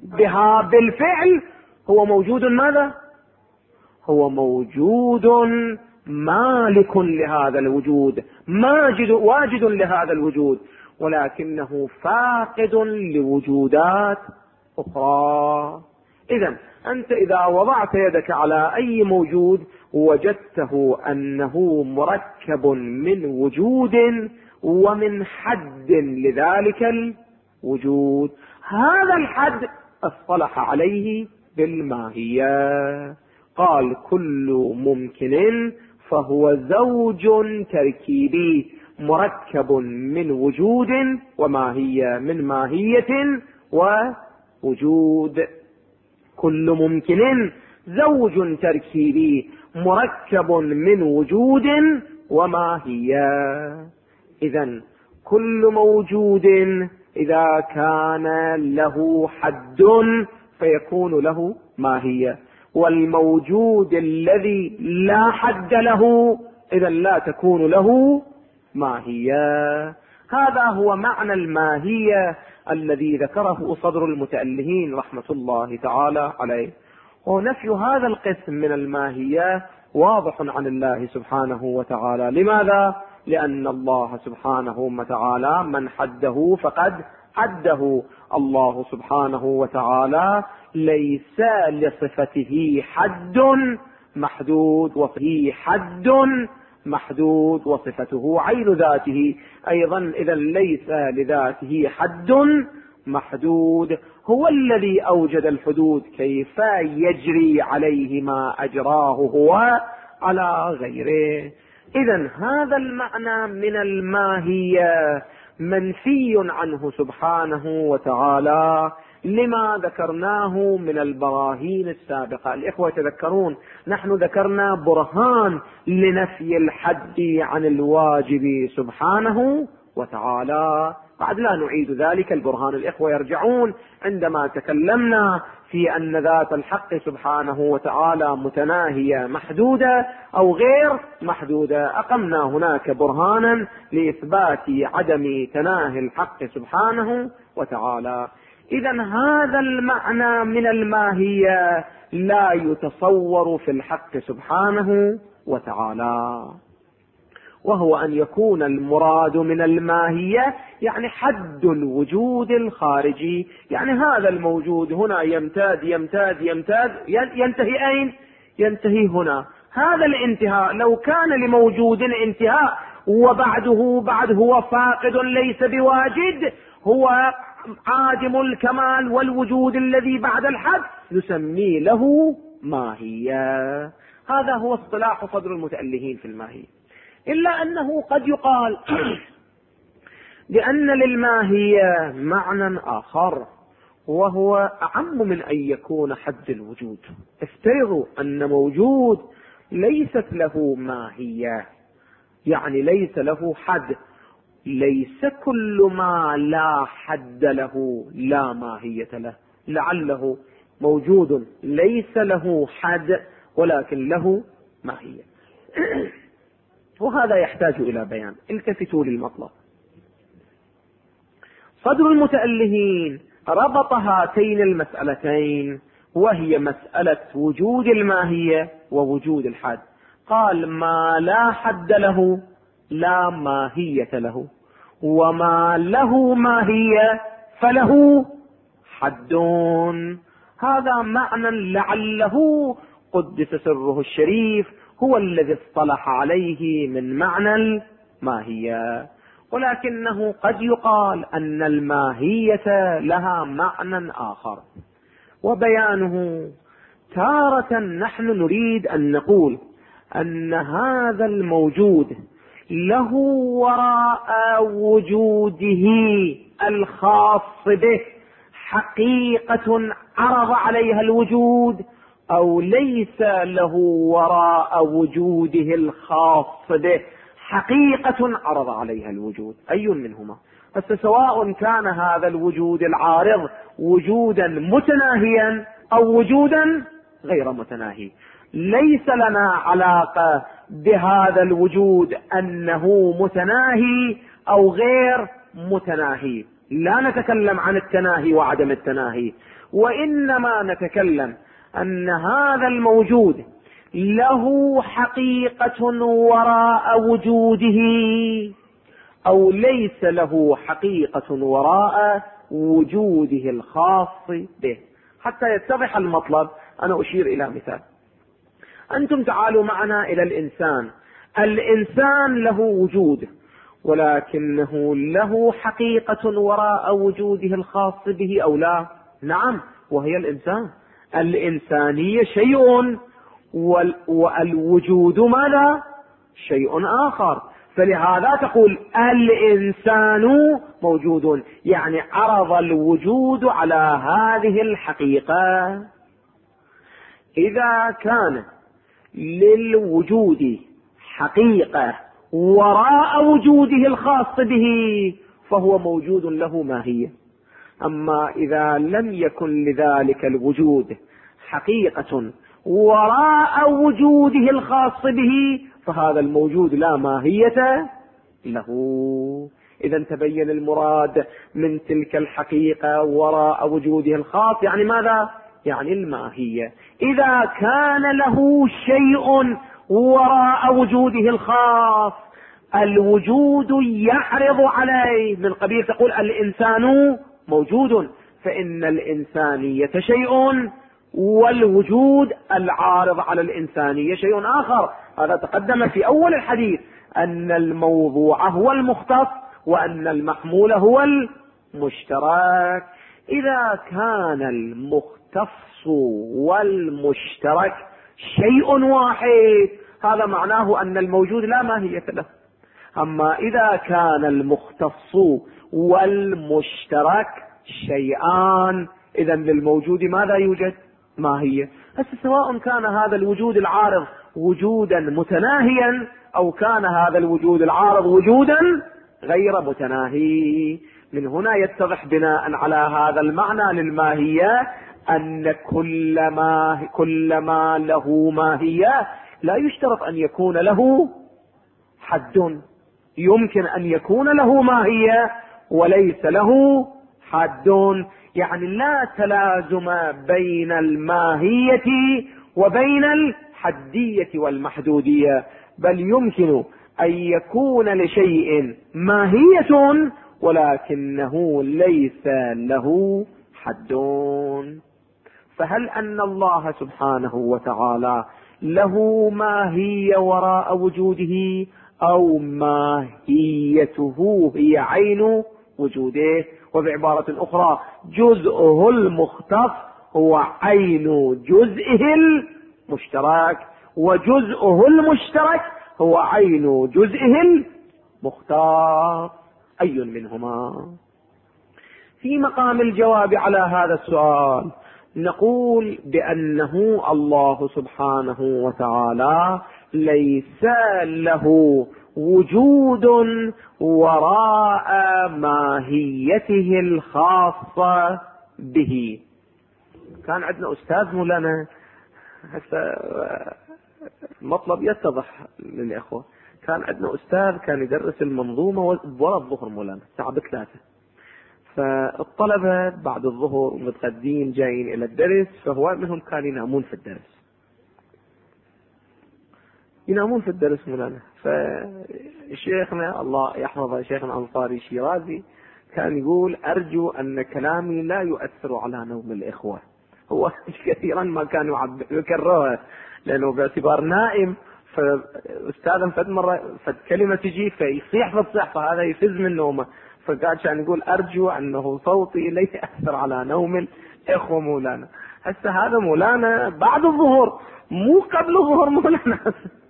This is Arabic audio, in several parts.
بها بالفعل هو موجود ماذا؟ هو موجود مالك لهذا الوجود، واجد لهذا الوجود، ولكنه فاقد لوجودات أخرى. إذن أنت إذا وضعت يدك على أي موجود وجدته أنه مركب من وجود ومن حد لذلك الوجود، هذا الحد اصطلح عليه بالماهية. قال كل ممكن فهو زوج تركيبي مركب من وجود وماهية، من ماهية ووجود. كل ممكن زوج تركيبي مركب من وجود وماهية. إذن كل موجود إذا كان له حد فيكون له ماهية، والموجود الذي لا حد له إذا لا تكون له ماهية. هذا هو معنى الماهية الذي ذكره صدر المتألهين رحمة الله تعالى عليه. ونفي هذا القسم من الماهية واضح عن الله سبحانه وتعالى. لماذا؟ لأن الله سبحانه وتعالى من حده فقد حده. الله سبحانه وتعالى ليس لصفته حد محدود، وفيه حد محدود، وصفته عين ذاته أيضا، إذا ليس لذاته حد محدود. هو الذي أوجد الحدود، كيف يجري عليه ما أجراه هو على غيره. إذا هذا المعنى من الماهية منفي عنه سبحانه وتعالى لما ذكرناه من البراهين السابقة. الإخوة تذكرون نحن ذكرنا برهان لنفي الحد عن الواجب سبحانه وتعالى، بعد لا نعيد ذلك البرهان. الإخوة يرجعون عندما تكلمنا في أن ذات الحق سبحانه وتعالى متناهية محدودة أو غير محدودة، أقمنا هناك برهانا لإثبات عدم تناهي الحق سبحانه وتعالى. إذن هذا المعنى من الماهية لا يتصور في الحق سبحانه وتعالى، وهو أن يكون المراد من الماهية يعني حد الوجود الخارجي. يعني هذا الموجود هنا يمتد يمتد يمتد ينتهي أين؟ ينتهي هنا. هذا الانتهاء لو كان لموجود انتهاء وبعده هو فاقد ليس بواجد، هو عادم الكمال والوجود الذي بعد الحد، نسميه له ماهية. هذا هو اصطلاح صدر المتألهين في الماهية. إلا أنه قد يقال بأن للماهية معنى آخر، وهو أعم من أن يكون حد الوجود. افترضوا أن موجود ليست له ماهية، يعني ليس له حد. ليس كل ما لا حد له لا ماهية له، لعله موجود ليس له حد ولكن له ماهية. وهذا يحتاج إلى بيان. التفتوا للمطلب. صدر المتألهين ربط هاتين المسألتين، وهي مسألة وجود الماهية ووجود الحد. قال ما لا حد له لا ماهية له، وما له ماهية فله حد. هذا معنى لعله قدس سره الشريف هو الذي اصطلح عليه من معنى الماهية. ولكنه قد يقال أن الماهية لها معنى آخر، وبيانه تارة نحن نريد أن نقول أن هذا الموجود له وراء وجوده الخاص به حقيقة عرض عليها الوجود، أو ليس له وراء وجوده الخاص به حقيقة عرض عليها الوجود. أي منهما؟ فسواء كان هذا الوجود العارض وجودا متناهيا أو وجودا غير متناهي، ليس لنا علاقة بهذا الوجود أنه متناهي أو غير متناهي. لا نتكلم عن التناهي وعدم التناهي، وإنما نتكلم أن هذا الموجود له حقيقة وراء وجوده أو ليس له حقيقة وراء وجوده الخاص به. حتى يتضح المطلب أنا أشير إلى مثال. أنتم تعالوا معنا إلى الإنسان. الإنسان له وجود، ولكنه له حقيقة وراء وجوده الخاص به أو لا؟ نعم، وهي الإنسان. الإنسانية شيء والوجود ماذا؟ شيء آخر. فلهذا تقول الإنسان موجود، يعني عرض الوجود على هذه الحقيقة. إذا كان للوجود حقيقة وراء وجوده الخاص به فهو موجود له ماهية. أما إذا لم يكن لذلك الوجود حقيقة وراء وجوده الخاص به فهذا الموجود لا ماهية له. إذا تبين المراد من تلك الحقيقة وراء وجوده الخاص، يعني ماذا؟ يعني الماهية. إذا كان له شيء وراء وجوده الخاص الوجود يعرض عليه، من قبيل تقول الإنسان موجود، فإن الإنسانية شيء والوجود العارض على الإنسانية شيء آخر. هذا تقدم في أول الحديث أن الموضوع هو المختص وأن المحمول هو المشترك. إذا كان المختص والمشترك شيء واحد هذا معناه أن الموجود لا ماهية له. أما إذا كان المختص والمشترك شيئان إذا للموجود ماذا يوجد؟ ماهية. سواء كان هذا الوجود العارض وجودا متناهيا أو كان هذا الوجود العارض وجودا غير متناهي. من هنا يتضح بناء على هذا المعنى للماهية أن كل ما له ماهية لا يشترط أن يكون له حد. يمكن أن يكون له ماهية وليس له حد، يعني لا تلازم بين الماهية وبين الحدية والمحدودية، بل يمكن أن يكون لشيء ماهية ولكنه ليس له حد. فهل أن الله سبحانه وتعالى له ماهية وراء وجوده أو ماهيته هي عين وجوده؟ وبعبارة أخرى جزءه المختص هو عين جزئه المشترك، وجزءه المشترك هو عين جزئه المختار. أي منهما؟ في مقام الجواب على هذا السؤال نقول بأنه الله سبحانه وتعالى ليس له وجود وراء ماهيته الخاصة به. كان عندنا أستاذ مولانا، هسه المطلب يتضح للإخوة. كان عندنا أستاذ كان يدرس المنظومة ورا الظهر مولانا الساعة 3، فالطلبة بعد الظهر متغدين جايين إلى الدرس، فهو منهم كان ينامون في الدرس مولانا. فشيخنا الله يحفظه شيخنا أنصاري شيرازي كان يقول أرجو أن كلامي لا يؤثر على نوم الإخوة. هو كثيرا ما كان يكررها لأنه باعتبار نائم، فأستاذا فد مرة فد كلمة تجي فيصيح فهذا يفز من نومه، فقال كان يقول أرجو أنه صوتي لا يأثر على نوم الإخوة مولانا. هسه هذا مولانا بعد الظهر مو قبل الظهر مولانا.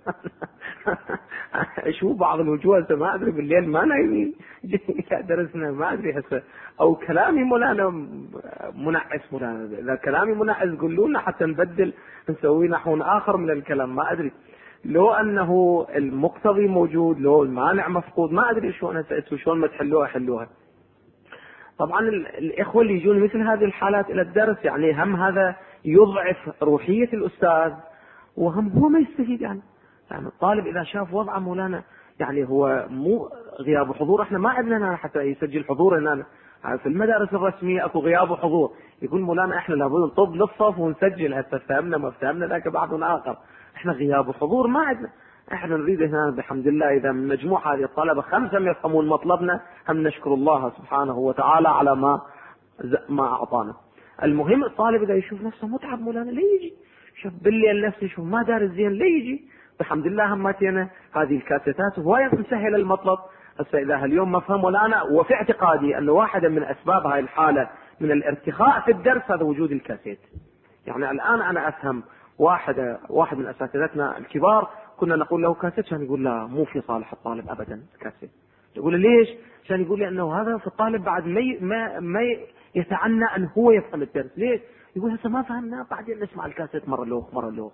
شو بعض الوجوه هسه ما ادري بالليل ما نايمين درسنا ما ادري هسه، او كلامي مولانا منعس مولانا. اذا كلامي منعس قولوا لنا حتى نبدل نسوي نحو اخر من الكلام، ما ادري لو انه المقتضي موجود لو المانع مفقود، ما ادري شلون ما تحلوها. طبعا الاخوه اللي يجون مثل هذه الحالات الى الدرس يعني هم هذا يضعف روحيه الاستاذ وهم هو ما يستفيد. يعني الطالب اذا شاف وضعه مولانا يعني هو مو غياب حضور، احنا ما عندنا حتى يسجل حضور هنا في المدارس الرسميه اكو غياب وحضور، يقول مولانا احنا لابد نطب للصف ونسجل، هسه فهمنا ما فهمنا ذاك بعض آخر، احنا غياب وحضور ما عندنا. احنا نريد هنا بحمد الله اذا من مجموعة هذه الطلبة 5 يفهمون مطلبنا، هم نشكر الله سبحانه وتعالى على ما اعطانا. المهم الطالب اذا يشوف نفسه متعب مولانا لا يجي، شوف بالليل نفسه يشوف ما دارس زين لا يجي. بحمد الله هماتينا هذه الكاسيتات وهي مسهل المطلب. هسه اذا اليوم ما فهم ولا وفي اعتقادي انه واحدة من اسباب هاي الحالة من الارتخاء في الدرس هذا وجود الكاسيت. يعني الان انا افهم واحد من اساتذتنا الكبار كنا نقول له كاسيت، كان يقول لا مو في صالح الطالب ابدا كاسيت. يقول له ليش؟ عشان يقول لي انه هذا في الطالب بعد ما يتعنى ان هو يفهم الدرس. ليش؟ يقول هسه ما فهمنا بعدين نسمع الكاسيت مره لوخ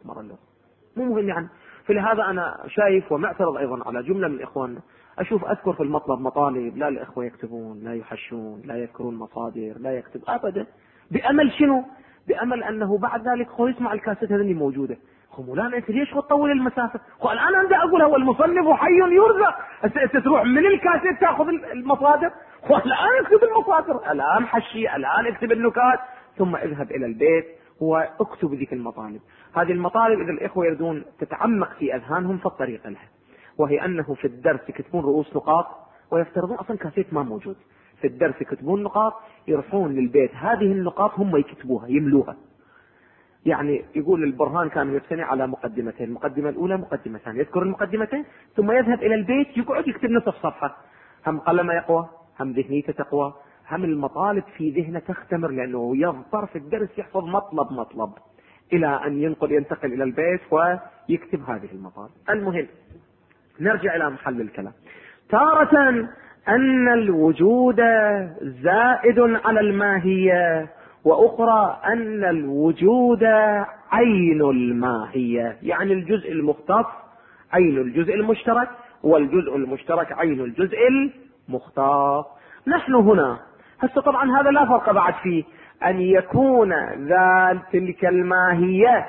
مو مهم يعني. فلهذا انا شايف ومعترض ايضا على جمله من اخواننا، اذكر في المطلب مطالب لا الاخوه يكتبون لا يحشون لا يذكرون مصادر لا يكتب ابدا، بامل شنو؟ بامل انه بعد ذلك هو يسمع الكاسيت هذه موجوده. مولانا انت ليش تطول المسافه؟ الان انا اقول هو المصنف حي يرزق، انت تروح من الكاسيت تاخذ المصادر، الان اكتب المصادر، الان حشي، الان اكتب النكات، ثم اذهب الى البيت واكتب ذيك المطالب. هذه المطالب اذا الاخوه يريدون تتعمق في اذهانهم فالطريقه لها، وهي انه في الدرس يكتبون رؤوس نقاط ويفترضون اصلا كاسيت ما موجود. في الدرس يكتبون نقاط، يروحون للبيت هذه النقاط هم يكتبوها يملوها. يعني يقول البرهان كان يبتني على مقدمتين، المقدمة الأولى مقدمة ثانية، يذكر المقدمتين ثم يذهب إلى البيت يقعد يكتب نصف صفحة، هم قلمه يقوى، هم ذهنيته تقوى، هم المطالب في ذهنه تختمر، لأنه يضطر في الدرس يحفظ مطلب إلى أن ينتقل إلى البيت ويكتب هذه المطالب. المهم نرجع إلى محل الكلام. تارة أن الوجود زائد على الماهية، وأخرى أن الوجود عين الماهية، يعني الجزء المختص عين الجزء المشترك، والجزء المشترك عين الجزء المختص. نحن هنا هسه طبعا هذا لا فرق بعد فيه، أن يكون تلك الماهية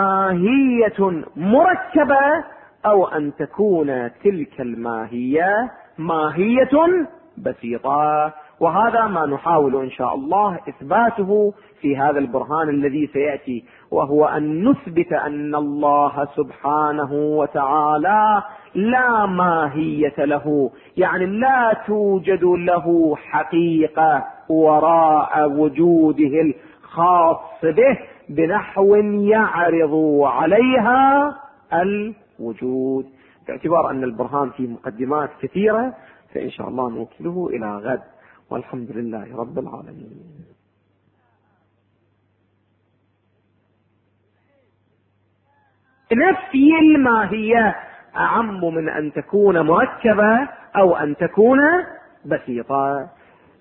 ماهية مركبة، أو أن تكون تلك الماهية ماهية بسيطة. وهذا ما نحاول إن شاء الله إثباته في هذا البرهان الذي سيأتي، وهو أن نثبت أن الله سبحانه وتعالى لا ماهية له، يعني لا توجد له حقيقة وراء وجوده الخاص به بنحو يعرض عليها الوجود. باعتبار أن البرهان فيه مقدمات كثيرة فإن شاء الله نوكله إلى غد، والحمد لله رب العالمين. نفي الماهية أعم من أن تكون مركبة أو أن تكون بسيطة.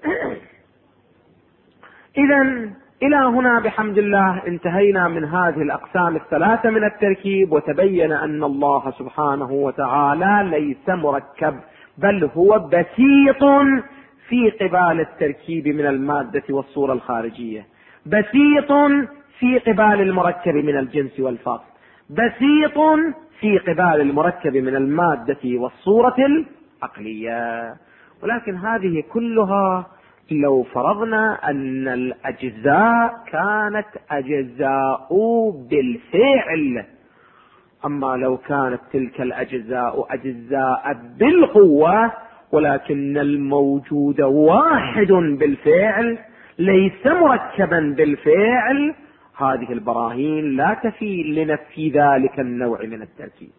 إذن إلى هنا بحمد الله انتهينا من هذه الأقسام الثلاثة من التركيب، وتبين أن الله سبحانه وتعالى ليس مركب بل هو بسيط في قبال التركيب من المادة والصورة الخارجية، بسيط في قبال المركب من الجنس والفصل، بسيط في قبال المركب من المادة والصورة العقلية. ولكن هذه كلها لو فرضنا أن الأجزاء كانت أجزاء بالفعل، أما لو كانت تلك الأجزاء أجزاء بالقوة ولكن الموجود واحد بالفعل ليس مركبا بالفعل، هذه البراهين لا تفي لنفي ذلك النوع من التركيب.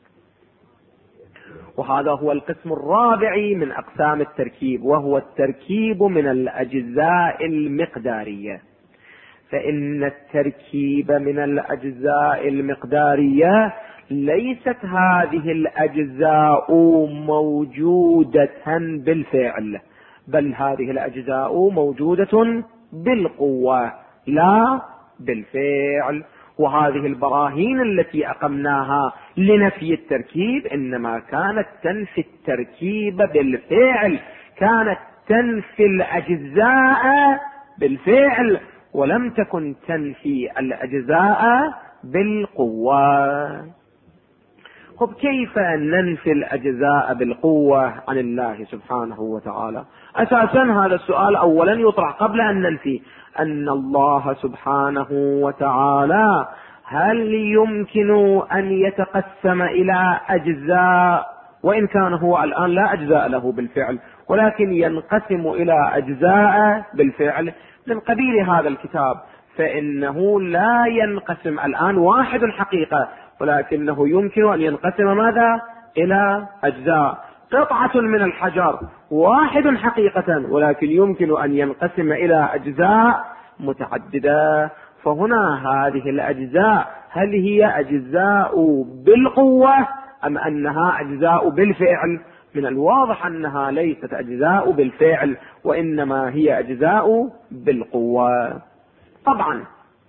وهذا هو القسم الرابع من أقسام التركيب، وهو التركيب من الأجزاء المقدارية. فإن التركيب من الأجزاء المقدارية ليست هذه الأجزاء موجودة بالفعل، بل هذه الأجزاء موجودة بالقوة لا بالفعل. وهذه البراهين التي أقمناها لنفي التركيب إنما كانت تنفي التركيب بالفعل، كانت تنفي الأجزاء بالفعل، ولم تكن تنفي الأجزاء بالقوة. طب كيف ننفي الأجزاء بالقوة عن الله سبحانه وتعالى؟ أساسا هذا السؤال أولا يطرح قبل أن ننفي أن الله سبحانه وتعالى هل يمكن أن يتقسم إلى أجزاء، وإن كان هو الآن لا أجزاء له بالفعل ولكن ينقسم إلى أجزاء بالفعل من قبيل هذا الكتاب، فإنه لا ينقسم الآن واحد حقيقة، ولكنه يمكن أن ينقسم ماذا؟ إلى أجزاء. قطعة من الحجر واحد حقيقة، ولكن يمكن أن ينقسم إلى أجزاء متعددة. فهنا هذه الأجزاء هل هي أجزاء بالقوة أم أنها أجزاء بالفعل؟ من الواضح أنها ليست أجزاء بالفعل، وإنما هي أجزاء بالقوة. طبعا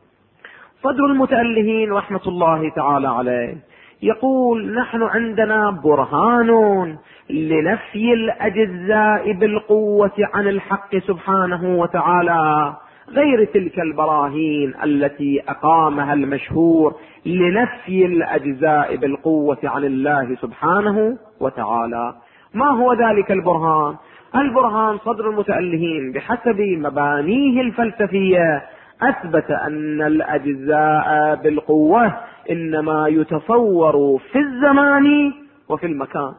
صدر المتألهين رحمة الله تعالى عليه يقول: نحن عندنا برهان لنفي الأجزاء بالقوة عن الحق سبحانه وتعالى، غير تلك البراهين التي أقامها المشهور لنفي الأجزاء بالقوة عن الله سبحانه وتعالى. ما هو ذلك البرهان؟ البرهان صدر المتألهين بحسب مبانيه الفلسفية أثبت أن الأجزاء بالقوة إنما يتصور في الزمان وفي المكان.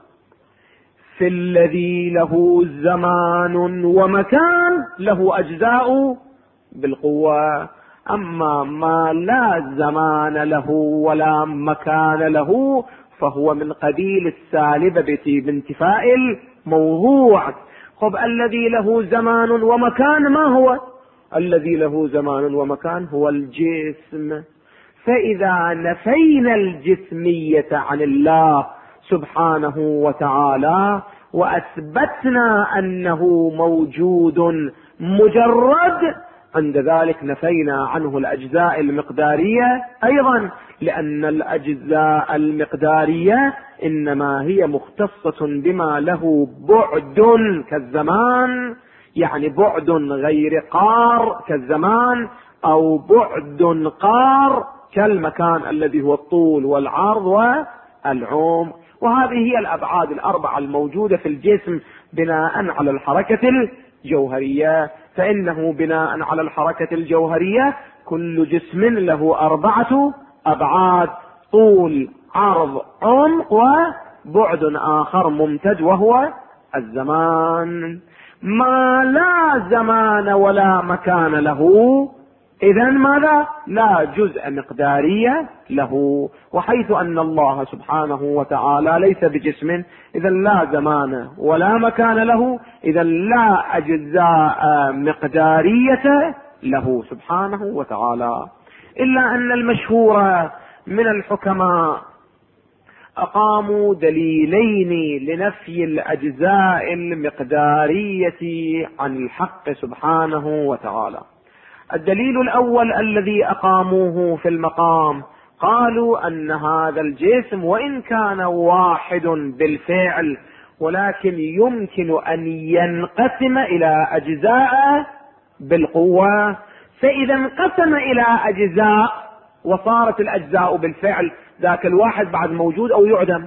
في الذي له زمان ومكان له أجزاء بالقوة، أما ما لا زمان له ولا مكان له فهو من قبيل السالبة بانتفاء الموضوع. خب الذي له زمان ومكان ما هو؟ الذي له زمان ومكان هو الجسم. فإذا نفينا الجسمية عن الله سبحانه وتعالى وأثبتنا أنه موجود مجرد، عند ذلك نفينا عنه الأجزاء المقدارية أيضا، لأن الأجزاء المقدارية إنما هي مختصة بما له بعد كالزمان، يعني بعد غير قار كالزمان، أو بعد قار كالمكان الذي هو الطول والعرض والعمق. وهذه هي الأبعاد الأربعة الموجودة في الجسم بناء على الحركة الجوهرية. فإنه بناء على الحركة الجوهرية كل جسم له 4 أبعاد: طول، عرض، عمق، وبعد آخر ممتد وهو الزمان. ما لا زمان ولا مكان له إذن ماذا؟ لا جزء مقدارية له. وحيث أن الله سبحانه وتعالى ليس بجسم إذن لا زمان ولا مكان له، إذن لا أجزاء مقدارية له سبحانه وتعالى. إلا أن المشهور من الحكماء أقاموا دليلين لنفي الأجزاء المقدارية عن الحق سبحانه وتعالى. الدليل الأول الذي أقاموه في المقام، قالوا أن هذا الجسم وإن كان واحد بالفعل ولكن يمكن أن ينقسم إلى أجزاء بالقوة. فإذا انقسم إلى أجزاء وصارت الأجزاء بالفعل، ذاك الواحد بعد موجود أو يعدم؟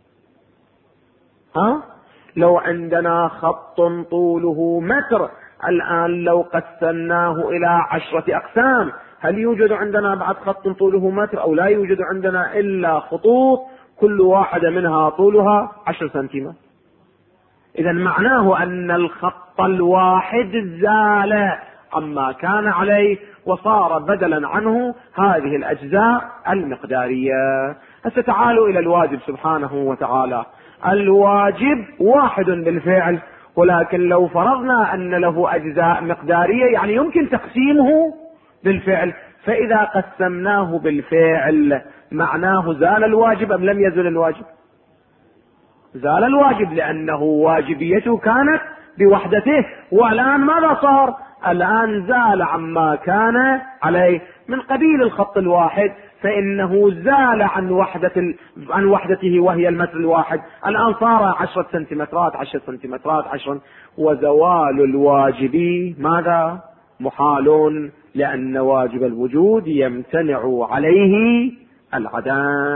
لو عندنا خط طوله متر الآن لو قسمناه إلى 10 أقسام، هل يوجد عندنا بعد خط طوله متر أو لا يوجد عندنا إلا خطوط كل واحدة منها طولها 10 سنتيمتر؟ إذا معناه أن الخط الواحد زال عما كان عليه وصار بدلا عنه هذه الأجزاء المقدارية. تعالوا إلى الواجب سبحانه وتعالى. الواجب واحد بالفعل، ولكن لو فرضنا أن له أجزاء مقدارية يعني يمكن تقسيمه بالفعل، فإذا قسمناه بالفعل معناه زال الواجب أم لم يزل الواجب؟ زال الواجب، لأنه واجبيته كانت بوحدته، والآن ماذا صار؟ الآن زال عما كان عليه من قبيل الخط الواحد، فإنه زال عن وحدته وهي المتر الواحد، الآن صار 10 سنتيمترات 10 سنتيمترات 10. وزوال الواجب ماذا؟ محال، لأن واجب الوجود يمتنع عليه العدم.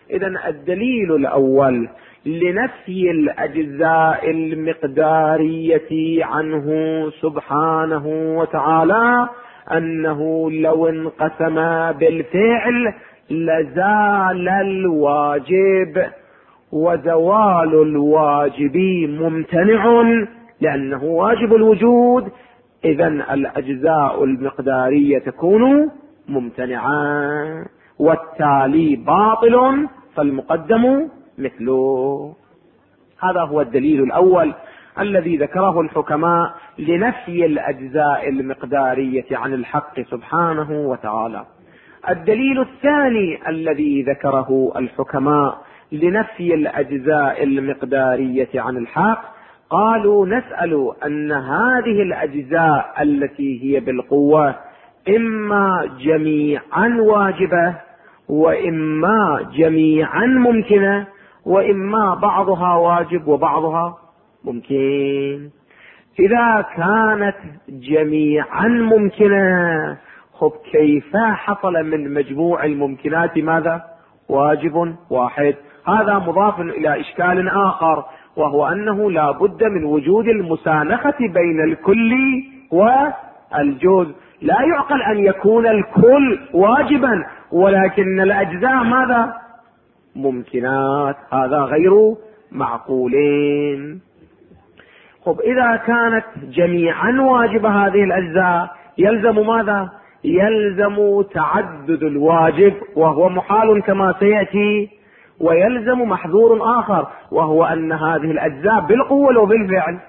إذن الدليل الأول لنفي الأجزاء المقدارية عنه سبحانه وتعالى أنه لو انقسم بالفعل لزال الواجب، وزوال الواجب ممتنع لأنه واجب الوجود، إذن الأجزاء المقدارية تكون ممتنعة، والتالي باطل فالمقدم مثله. هذا هو الدليل الأول الذي ذكره الحكماء لنفي الأجزاء المقدارية عن الحق سبحانه وتعالى. الدليل الثاني الذي ذكره الحكماء لنفي الأجزاء المقدارية عن الحق، قالوا نسأل أن هذه الأجزاء التي هي بالقوة إما جميعا واجبة، وإما جميعا ممكنة، وإما بعضها واجب وبعضها ممكن. إذا كانت جميعا ممكنة، خب كيف حصل من مجموع الممكنات ماذا؟ واجب واحد. هذا مضاف إلى إشكال آخر، وهو أنه لا بد من وجود المسانخة بين الكل والجزء. لا يعقل أن يكون الكل واجبا ولكن الأجزاء ماذا؟ ممكنات. هذا غير معقولين. خب إذا كانت جميعا واجبة هذه الأجزاء يلزم ماذا؟ يلزم تعدد الواجب وهو محال كما سيأتي، ويلزم محذور آخر وهو أن هذه الأجزاء بالقوة وبالفعل.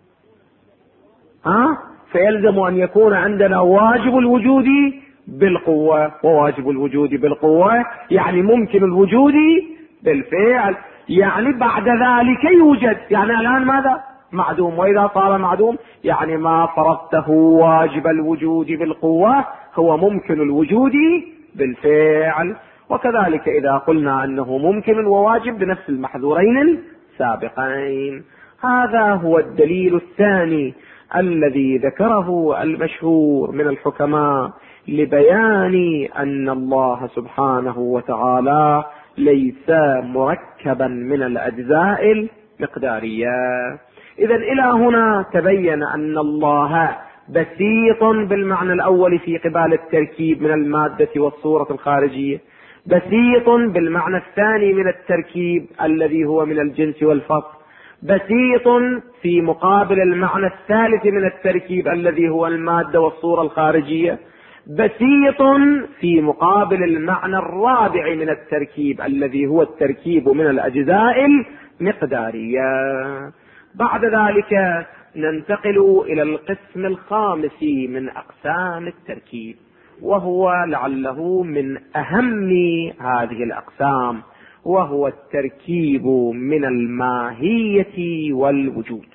فيلزم أن يكون عندنا واجب الوجود بالقوة وواجب الوجود بالقوة، يعني ممكن الوجود بالفعل، يعني بعد ذلك يوجد، يعني الآن ماذا؟ معدوم. وإذا صار معدوم يعني ما فرضته واجب الوجود بالقوة هو ممكن الوجود بالفعل. وكذلك إذا قلنا أنه ممكن وواجب بنفس المحذورين السابقين. هذا هو الدليل الثاني الذي ذكره المشهور من الحكماء لبيان أن الله سبحانه وتعالى ليس مركبا من الأجزاء المقدارية. إذن إلى هنا تبين أن الله بسيط بالمعنى الأول في قبال التركيب من المادة والصورة الخارجية، بسيط بالمعنى الثاني من التركيب الذي هو من الجنس والفصل، بسيط في مقابل المعنى الثالث من التركيب الذي هو المادة والصورة الخارجية، بسيط في مقابل المعنى الرابع من التركيب الذي هو التركيب من الأجزاء المقدارية. بعد ذلك ننتقل إلى القسم الخامس من أقسام التركيب، وهو لعله من أهم هذه الأقسام، وهو التركيب من الماهية والوجود.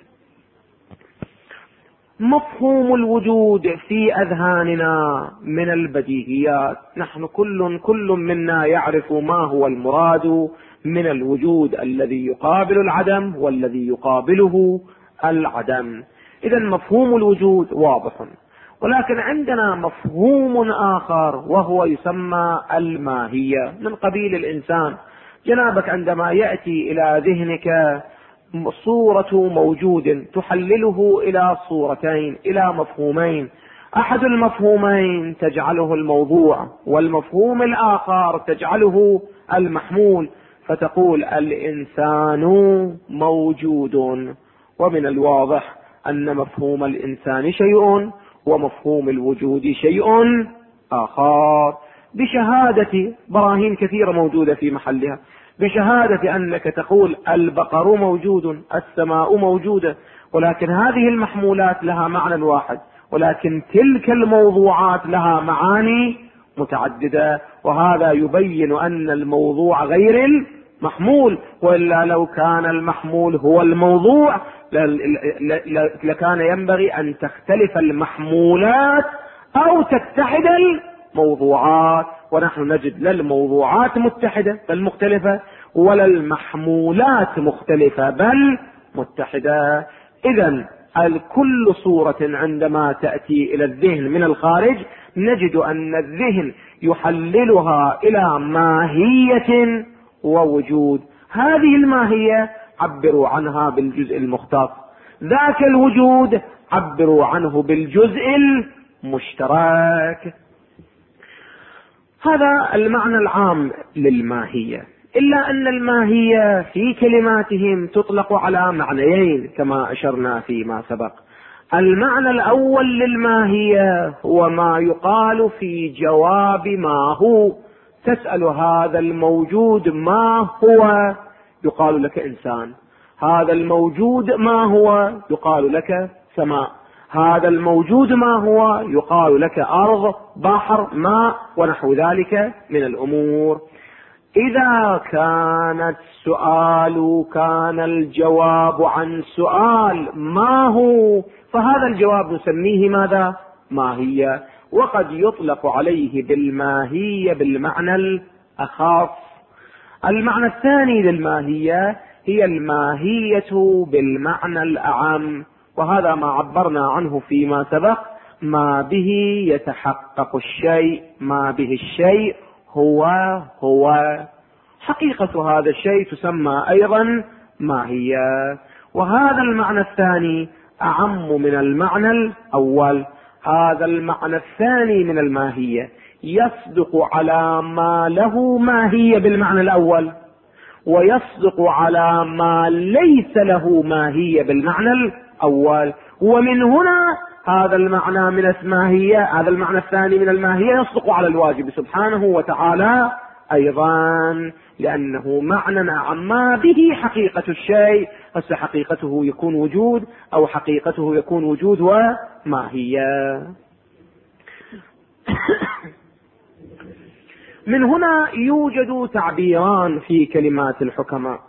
مفهوم الوجود في أذهاننا من البديهيات، نحن كل منا يعرف ما هو المراد من الوجود الذي يقابل العدم والذي يقابله العدم. إذن مفهوم الوجود واضح، ولكن عندنا مفهوم آخر وهو يسمى الماهية من قبيل الإنسان. جنابك عندما يأتي إلى ذهنك صورة موجود تحلله إلى صورتين، إلى مفهومين، أحد المفهومين تجعله الموضوع والمفهوم الآخر تجعله المحمول، فتقول الإنسان موجود. ومن الواضح أن مفهوم الإنسان شيء ومفهوم الوجود شيء آخر، بشهادة براهين كثيرة موجودة في محلها، بشهادة أنك تقول البقر موجود، السماء موجودة، ولكن هذه المحمولات لها معنى واحد، ولكن تلك الموضوعات لها معاني متعددة، وهذا يبين أن الموضوع غير المحمول. وإلا لو كان المحمول هو الموضوع لكان ينبغي أن تختلف المحمولات أو تتحد الموضوعات، ونحن نجد لا الموضوعات متحدة بل مختلفة، ولا المحمولات مختلفة بل متحدة. إذن كل صورة عندما تأتي إلى الذهن من الخارج نجد أن الذهن يحللها إلى ماهية ووجود. هذه الماهية عبروا عنها بالجزء المختص، ذاك الوجود عبروا عنه بالجزء المشترك. هذا المعنى العام للماهية، إلا أن الماهية في كلماتهم تطلق على معنيين كما أشرنا فيما سبق. المعنى الأول للماهية هو ما يقال في جواب ما هو. تسأل هذا الموجود ما هو، يقال لك إنسان. هذا الموجود ما هو، يقال لك سماء. هذا الموجود ما هو، يقال لك أرض، بحر، ماء، ونحو ذلك من الأمور. إذا كان الجواب عن سؤال ما هو، فهذا الجواب نسميه ماذا؟ ماهية. وقد يطلق عليه بالماهية بالمعنى الأخص. المعنى الثاني للماهية هي الماهية بالمعنى الأعم، وهذا ما عبرنا عنه فيما سبق: ما به يتحقق الشيء، ما به الشيء هو حقيقة هذا الشيء تسمى أيضا ماهية. وهذا المعنى الثاني أعم من المعنى الأول. هذا المعنى الثاني من الماهية يصدق على ما له ماهية بالمعنى الأول، ويصدق على ما ليس له ماهية بالمعنى الأول. ومن هنا هذا المعنى من الماهية، هذا المعنى الثاني من الماهية يصدق على الواجب سبحانه وتعالى أيضا، لأنه معنى عما به حقيقة الشيء، بس حقيقته يكون وجود أو حقيقته يكون وجود وماهية. من هنا يوجد تعبيران في كلمات الحكماء.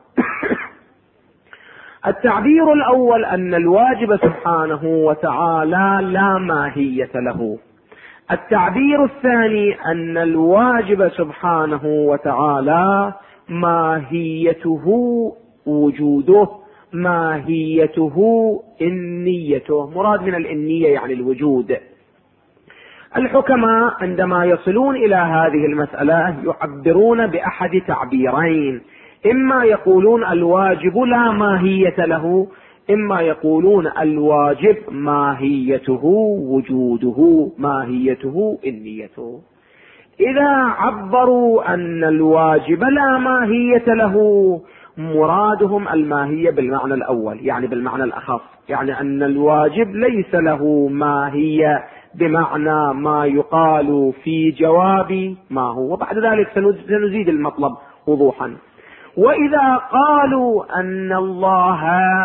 التعبير الأول أن الواجب سبحانه وتعالى لا ماهية له. التعبير الثاني أن الواجب سبحانه وتعالى ماهيته وجوده، ماهيته إنيته. مراد من الإنية يعني الوجود. الحكماء عندما يصلون إلى هذه المسألة يعبرون بأحد تعبيرين: إما يقولون الواجب لا ماهية له، إما يقولون الواجب ماهيته وجوده، ماهيته إنيته. إذا عبروا أن الواجب لا ماهية له، مرادهم الماهية بالمعنى الأول، يعني بالمعنى الأخص، يعني أن الواجب ليس له ماهية بمعنى ما يقال في جواب ما هو، وبعد ذلك سنزيد المطلب وضوحا. وإذا قالوا أن الله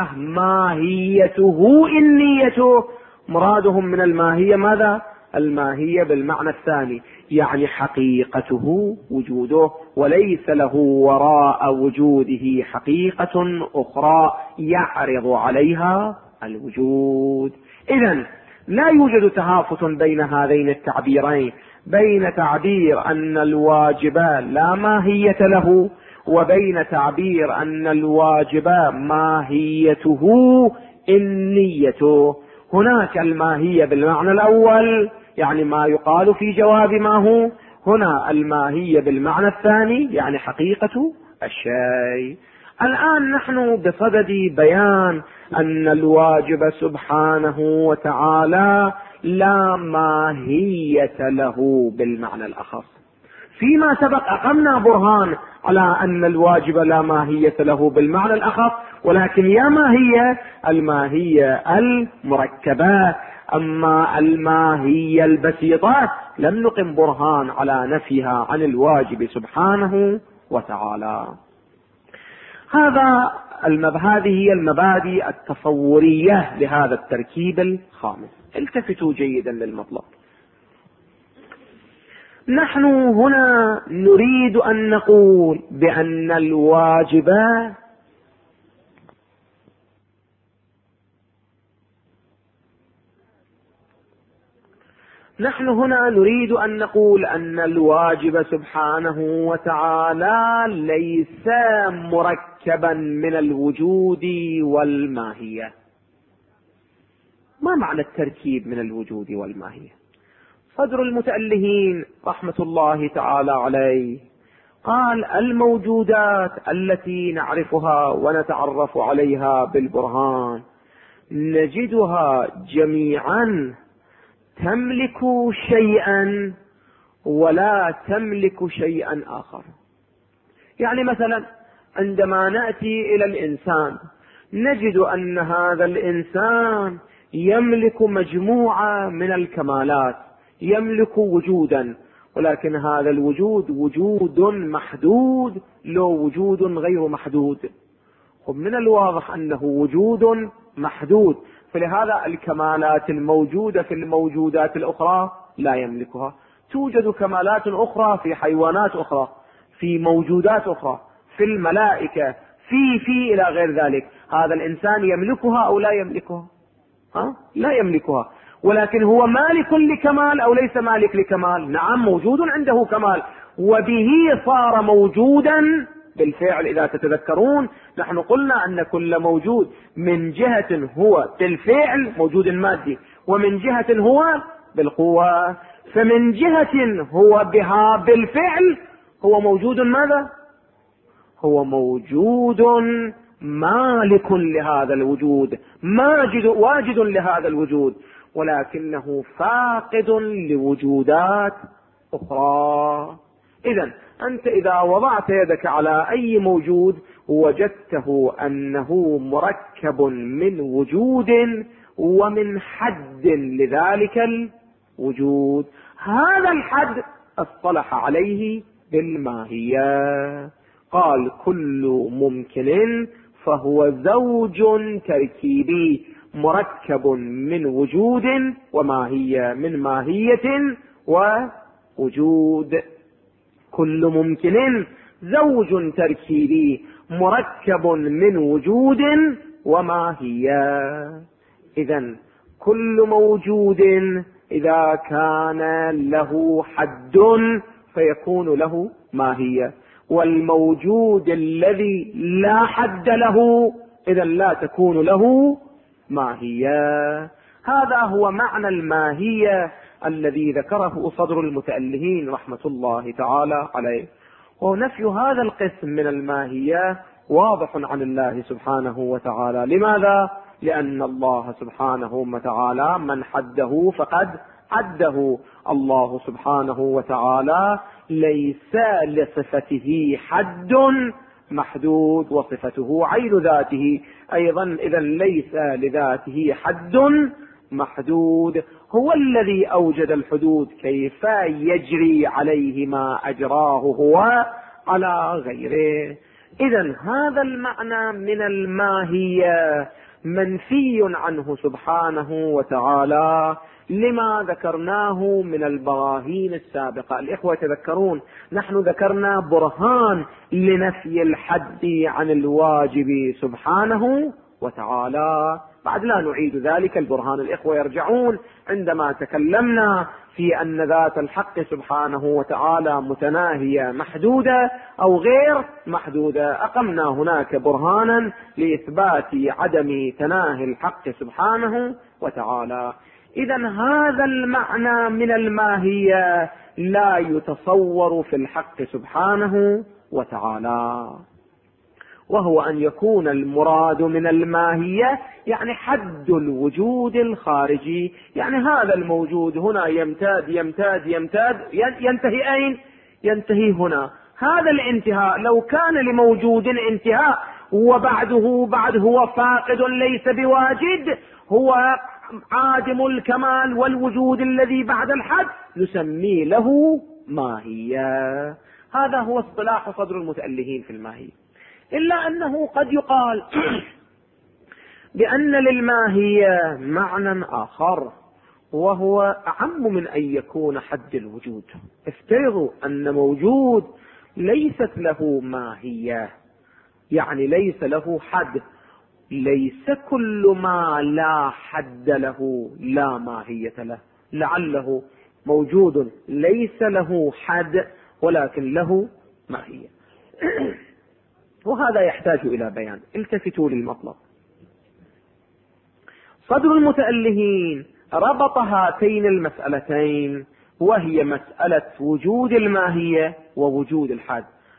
ماهيته إنيته، مرادهم من الماهية ماذا؟ الماهية بالمعنى الثاني، يعني حقيقته وجوده، وليس له وراء وجوده حقيقة أخرى يعرض عليها الوجود. إذن لا يوجد تهافت بين هذين التعبيرين، بين تعبير أن الواجب لا ماهية له، وبين تعبير أن الواجب ماهيته إنيته. هناك الماهية بالمعنى الأول، يعني ما يقال في جواب ما هو. هنا الماهية بالمعنى الثاني، يعني حقيقة الشيء. الآن نحن بصدد بيان أن الواجب سبحانه وتعالى لا ماهية له بالمعنى الأخص. فيما سبق أقمنا برهان على أن الواجب لا ماهية له بالمعنى الأخص، ولكن يا ماهية الماهية المركبة. أما الماهية البسيطة لم نقم برهان على نفيها عن الواجب سبحانه وتعالى. هذه هي المبادئ التصورية لهذا التركيب الخامس. التفتوا جيدا للمطلب. نحن هنا نريد أن نقول بأن الواجب سبحانه وتعالى ليس مركبا من الوجود والماهية. ما معنى التركيب من الوجود والماهية؟ صدر المتألهين رحمة الله تعالى عليه قال الموجودات التي نعرفها ونتعرف عليها بالبرهان نجدها جميعا تملك شيئا ولا تملك شيئا آخر. يعني مثلا عندما نأتي إلى الإنسان نجد أن هذا الإنسان يملك مجموعة من الكمالات، يملك وجودا، ولكن هذا الوجود وجود محدود لو وجود غير محدود. ومن الواضح أنه وجود محدود، فلهذا الكمالات الموجودة في الموجودات الأخرى لا يملكها. توجد كمالات أخرى في حيوانات أخرى، في موجودات أخرى، في الملائكة، في إلى غير ذلك. هذا الإنسان يملكها أو لا يملكها؟ لا يملكها. ولكن هو مالك لكمال أو ليس مالك لكمال؟ نعم، موجود عنده كمال، وبه صار موجودا بالفعل. إذا تتذكرون نحن قلنا أن كل موجود من جهة هو بالفعل موجود مادي، ومن جهة هو بالقوة. فمن جهة هو بها بالفعل هو موجود ماذا؟ هو موجود مالك لهذا الوجود، واجد لهذا الوجود، ولكنه فاقد لوجودات أخرى. إذن أنت إذا وضعت يدك على أي موجود وجدته أنه مركب من وجود ومن حد لذلك الوجود. هذا الحد اصطلح عليه بالماهية. قال كل ممكن فهو زوج تركيبي مركب من وجود وماهية، من ماهية ووجود. كل ممكن زوج تركيبي مركب من وجود وماهية. إذن كل موجود إذا كان له حد فيكون له ماهية، والموجود الذي لا حد له إذا لا تكون له ماهية. هذا هو معنى الماهية الذي ذكره صدر المتألهين رحمة الله تعالى عليه. ونفي هذا القسم من الماهية واضح عن الله سبحانه وتعالى. لماذا؟ لأن الله سبحانه وتعالى من حده فقد حده. الله سبحانه وتعالى ليس لصفته حد محدود، وصفته عين ذاته أيضا، إذا ليس لذاته حد محدود. هو الذي أوجد الحدود، كيف يجري عليه ما أجراه هو على غيره. إذا هذا المعنى من الماهية منفي عنه سبحانه وتعالى لما ذكرناه من البراهين السابقة. الإخوة تذكرون نحن ذكرنا برهان لنفي الحد عن الواجب سبحانه وتعالى. بعد لا نعيد ذلك البرهان. الإخوة يرجعون عندما تكلمنا في أن ذات الحق سبحانه وتعالى متناهية محدودة أو غير محدودة، أقمنا هناك برهانا لإثبات عدم تناهي الحق سبحانه وتعالى. إذا هذا المعنى من الماهية لا يتصور في الحق سبحانه وتعالى، وهو أن يكون المراد من الماهية يعني حد الوجود الخارجي. يعني هذا الموجود هنا يمتد يمتد يمتد، ينتهي أين؟ ينتهي هنا. هذا الانتهاء لو كان لموجود انتهاء وبعده هو فاقد ليس بواجد، هو عادم الكمال والوجود الذي بعد الحد، نسميه له ماهية. هذا هو اصطلاح صدر المتألهين في الماهية. إلا أنه قد يقال بأن للماهية معنى آخر، وهو أعم من أن يكون حد الوجود. افترضوا أن موجود ليست له ماهية، يعني ليس له حد. ليس كل ما لا حد له لا ماهية له. لعله موجود ليس له حد ولكن له ماهية. وهذا يحتاج إلى بيان. التفتوا للمطلب. صدر المتألهين ربط هاتين المسألتين، وهي مسألة وجود الماهية ووجود الحد.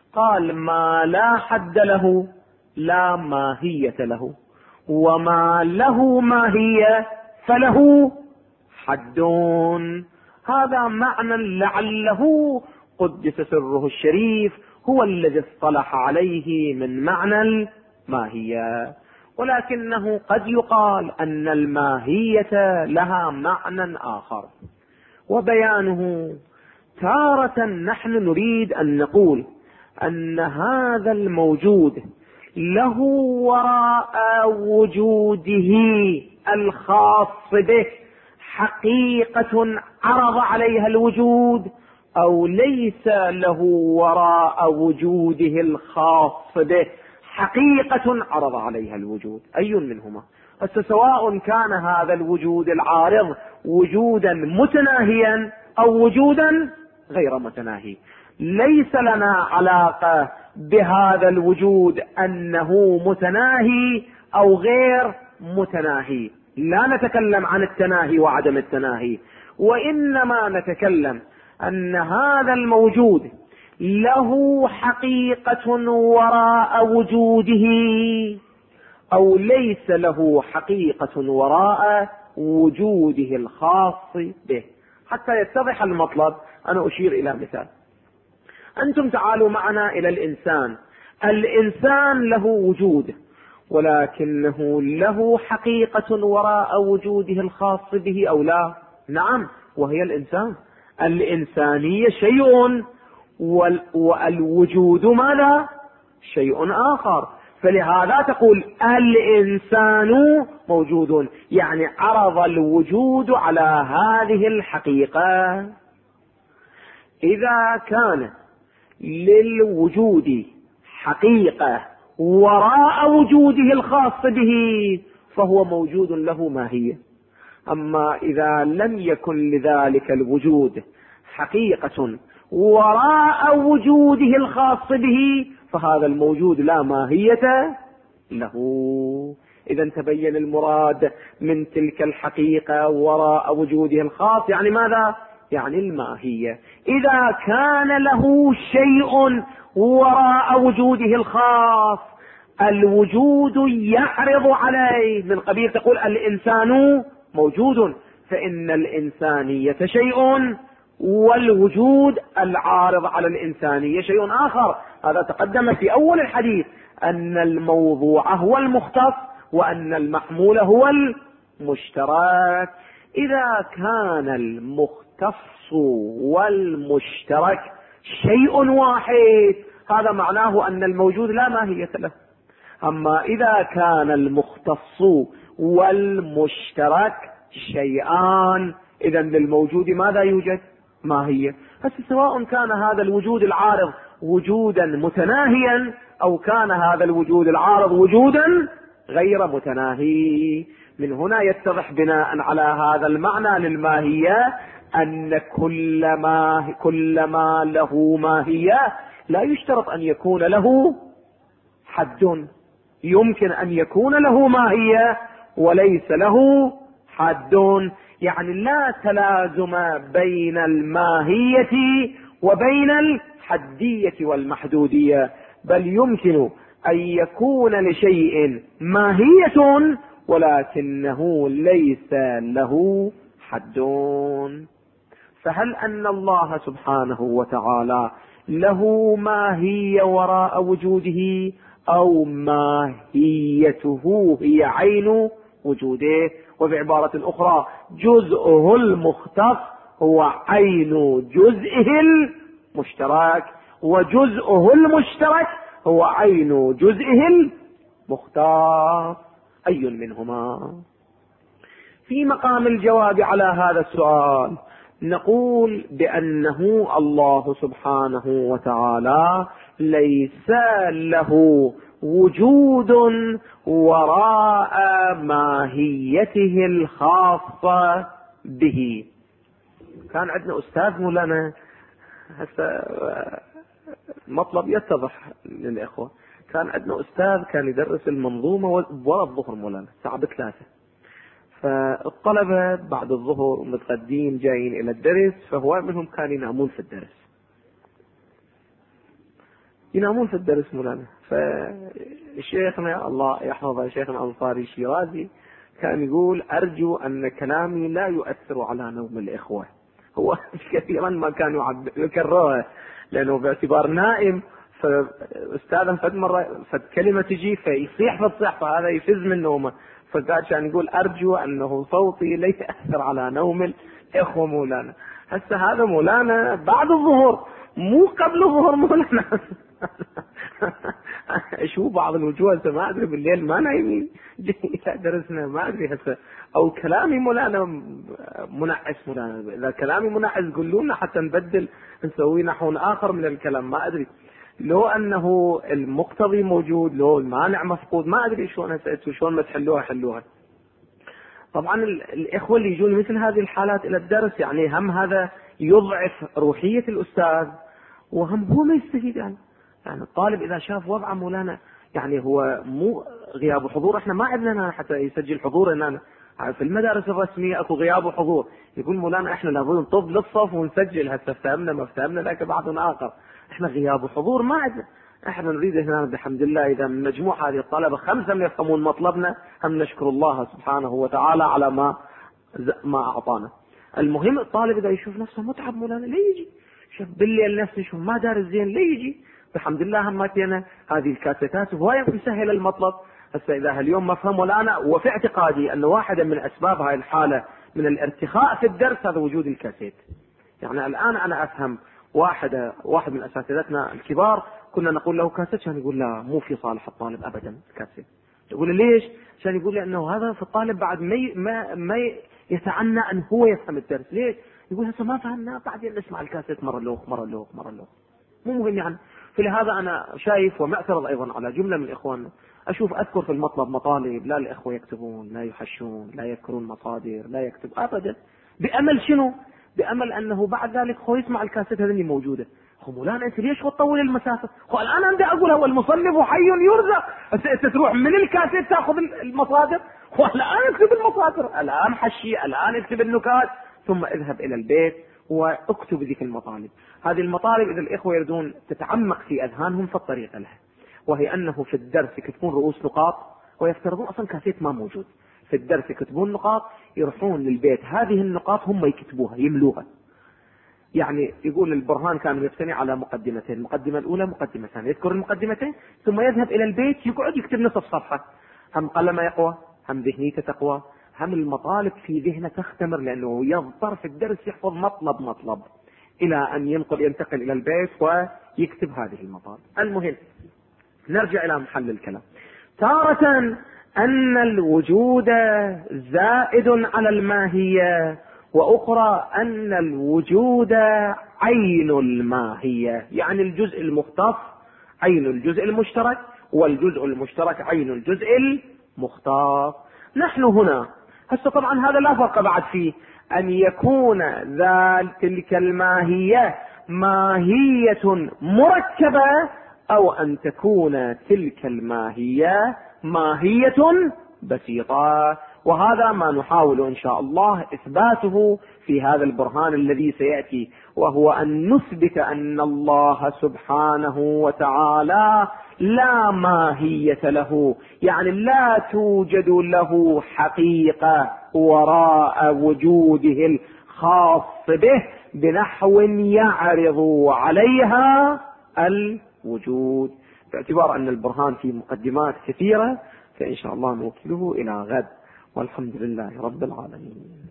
قال ما لا حد له لا ماهية له، وما له ماهية فله حد. هذا معنى لعله قدس سره الشريف هو الذي اصطلح عليه من معنى الماهية، ولكنه قد يقال أن الماهية لها معنى آخر، وبيانه تارة نحن نريد أن نقول أن هذا الموجود له وراء وجوده الخاص به حقيقة عرض عليها الوجود، أو ليس له وراء وجوده الخاص به حقيقة عرض عليها الوجود. أي منهما؟ سواء كان هذا الوجود العارض وجودا متناهيا أو وجودا غير متناهي، ليس لنا علاقة بهذا الوجود أنه متناهي أو غير متناهي، لا نتكلم عن التناهي وعدم التناهي، وإنما نتكلم أن هذا الموجود له حقيقة وراء وجوده أو ليس له حقيقة وراء وجوده الخاص به. حتى يتضح المطلب أنا أشير إلى مثال. أنتم تعالوا معنا إلى الإنسان. الإنسان له وجود، ولكنه له حقيقة وراء وجوده الخاص به أو لا؟ نعم، وهي الإنسان. الإنسانية شيء والوجود ماذا؟ شيء آخر. فلهذا تقول الإنسان موجود، يعني عرض الوجود على هذه الحقيقة. إذا كان للوجود حقيقة وراء وجوده الخاص به فهو موجود له ماهية. أما إذا لم يكن لذلك الوجود حقيقة وراء وجوده الخاص به فهذا الموجود لا ماهية له. إذا تبين المراد من تلك الحقيقة وراء وجوده الخاص، يعني ماذا؟ يعني الماهية. إذا كان له شيء وراء وجوده الخاص الوجود يعرض عليه، من قبيل تقول الإنسان موجود، فإن الإنسانية شيء والوجود العارض على الإنسانية شيء آخر. هذا تقدم في أول الحديث أن الموضوع هو المختص وأن المحمول هو المشترك. إذا كان المختص والمشترك شيء واحد هذا معناه أن الموجود لا ماهية له. أما إذا كان المختص والمشترك شيئان إذا للموجود ماذا يوجد؟ ماهية. سواء كان هذا الوجود العارض وجودا متناهيا أو كان هذا الوجود العارض وجودا غير متناهي. من هنا يتضح بناء على هذا المعنى للماهية أن كل ما له ماهية لا يشترط أن يكون له حد، يمكن أن يكون له ماهية وليس له حد. يعني لا تلازم بين الماهية وبين الحدية والمحدودية، بل يمكن أن يكون لشيء ماهية ولكنه ليس له حد. فهل أن الله سبحانه وتعالى له ماهية وراء وجوده أو ماهيته هي عين وجوده؟ وبعبارة أخرى جزءه المختص هو عين جزئه المشترك، وجزءه المشترك هو عين جزئه المختص. أي منهما؟ في مقام الجواب على هذا السؤال نقول بأنه الله سبحانه وتعالى ليس له وجود وراء ماهيته الخاصة به. كان عندنا أستاذ مولانا، هسه مطلب يتضح للإخوة، كان عندنا أستاذ كان يدرس المنظومة وراء الظهر مولانا الساعة 3، فالطلبة بعد الظهر متغدين جايين إلى الدرس، فهو منهم كان ينامون في الدرس. ينامون في الدرس مولانا. فشيخنا الله يحفظه شيخنا الأنصاري الشيرازي كان يقول أرجو أن كلامي لا يؤثر على نوم الإخوة. هو كثيرا ما كان يكررها لأنه باعتبار نائم، فأستاذا فد مرة فد كلمة تجي فيصيح فتصيح، فهذا يفز من نومه، فقال كان يقول أرجو أنه صوتي لا يأثر على نوم الإخوة مولانا. هسه هذا مولانا بعد الظهر مو قبل الظهر مولانا. شو بعض الوجوه ما ادري بالليل ما نايمين درسنا ما ادري هسه، او كلامي مولانا منعس مولانا. اذا كلامي منعس قولوا لنا حتى نبدل نسوي نحو اخر من الكلام، ما ادري لو انه المقتضي موجود لو المانع مفقود، ما ادري شلون هسه شلون ما تحلوها حلوها. طبعا الاخوه اللي يجون مثل هذه الحالات الى الدرس يعني هم هذا يضعف روحيه الاستاذ، وهم هو ما يستفيد يعني الطالب اذا شاف وضعه مولانا يعني هو مو غياب وحضور. احنا ما عندنا حتى يسجل حضور هنا في المدارس الرسميه اكو غياب وحضور، يقول مولانا احنا لابد نطب للصف ونسجل، هسه فهمنا ما فهمنا ذاك بعض اخر. احنا غياب وحضور ما عندنا، احنا نريد هنا بحمد الله اذا من مجموع هذه الطلبه 5 من يفهمون مطلبنا هم نشكر الله سبحانه وتعالى على ما اعطانا. المهم الطالب اذا يشوف نفسه متعب مولانا لا يجي، شوف بالليل نفسه يشوف ما دارس زين لا يجي. بحمد الله همتنا هذه الكاسيتات وهي مسهله المطلب. هسه اذا اليوم ما فهم، ولا انا وفي اعتقادي ان واحده من اسباب هاي الحاله من الارتخاء في الدرس هذا وجود الكاسيت. يعني الان انا افهم واحد من اساتذتنا الكبار كنا نقول له كاسيت، كان يقول لا مو في صالح الطالب ابدا كاسيت. يقول ليش؟ عشان يقول لي انه هذا في الطالب بعد ما يتعنى ان هو يفهم الدرس. ليش؟ يقول هسه ما فهمنا بعدين نسمع الكاسيت مره الاخ مو مهم يعني. فلهذا انا شايف ومعترض ايضا على جمله من اخواننا، اشوف اذكر في المطلب مطالب لا الاخوه يكتبون لا يحشون لا يذكرون مصادر لا يكتب ابدا، بامل شنو؟ بامل انه بعد ذلك هو يسمع الكاسيت هذه موجوده. هو مولانا انت ليش تطول المسافه؟ هو الان انا بدي اقول هو المصنف حي يرزق، هسه تروح من الكاسيت تاخذ المصادر؟ هو الان اكتب المصادر، الان حشي، الان اكتب النكات، ثم اذهب الى البيت واكتب ذيك المطالب. هذه المطالب اذا الاخوه يريدون تتعمق في اذهانهم فالطريقه لها، وهي انه في الدرس يكتبون رؤوس نقاط، ويفترضون اصلا كاسيت ما موجود. في الدرس يكتبون نقاط، يروحون للبيت هذه النقاط هم يكتبوها يملوها. يعني يقول البرهان كان يبتني على مقدمتين، المقدمه الاولى مقدمه ثانيه، يذكر المقدمتين ثم يذهب الى البيت يقعد يكتب نصف صفحه، هم قلمه يقوى، هم ذهنيته تقوى، هم المطالب في ذهنه تختمر، لانه يضطر في الدرس يحفظ مطلب الى ان ينتقل الى البيت ويكتب هذه المطالب. المهم نرجع الى محل الكلام. تارة ان الوجود زائد على الماهية، واخرى ان الوجود عين الماهية، يعني الجزء المختص عين الجزء المشترك، والجزء المشترك عين الجزء المختص. نحن هنا هسه طبعا هذا لا فرق بعد فيه، ان يكون تلك الماهية ماهية مركبة، او ان تكون تلك الماهية ماهية بسيطة. وهذا ما نحاول ان شاء الله اثباته في هذا البرهان الذي سيأتي، وهو ان نثبت ان الله سبحانه وتعالى لا ماهية له، يعني لا توجد له حقيقة وراء وجوده الخاص به بنحو يعرض عليها الوجود. باعتبار ان البرهان فيه مقدمات كثيرة فان شاء الله نوكله الى غد، والحمد لله رب العالمين.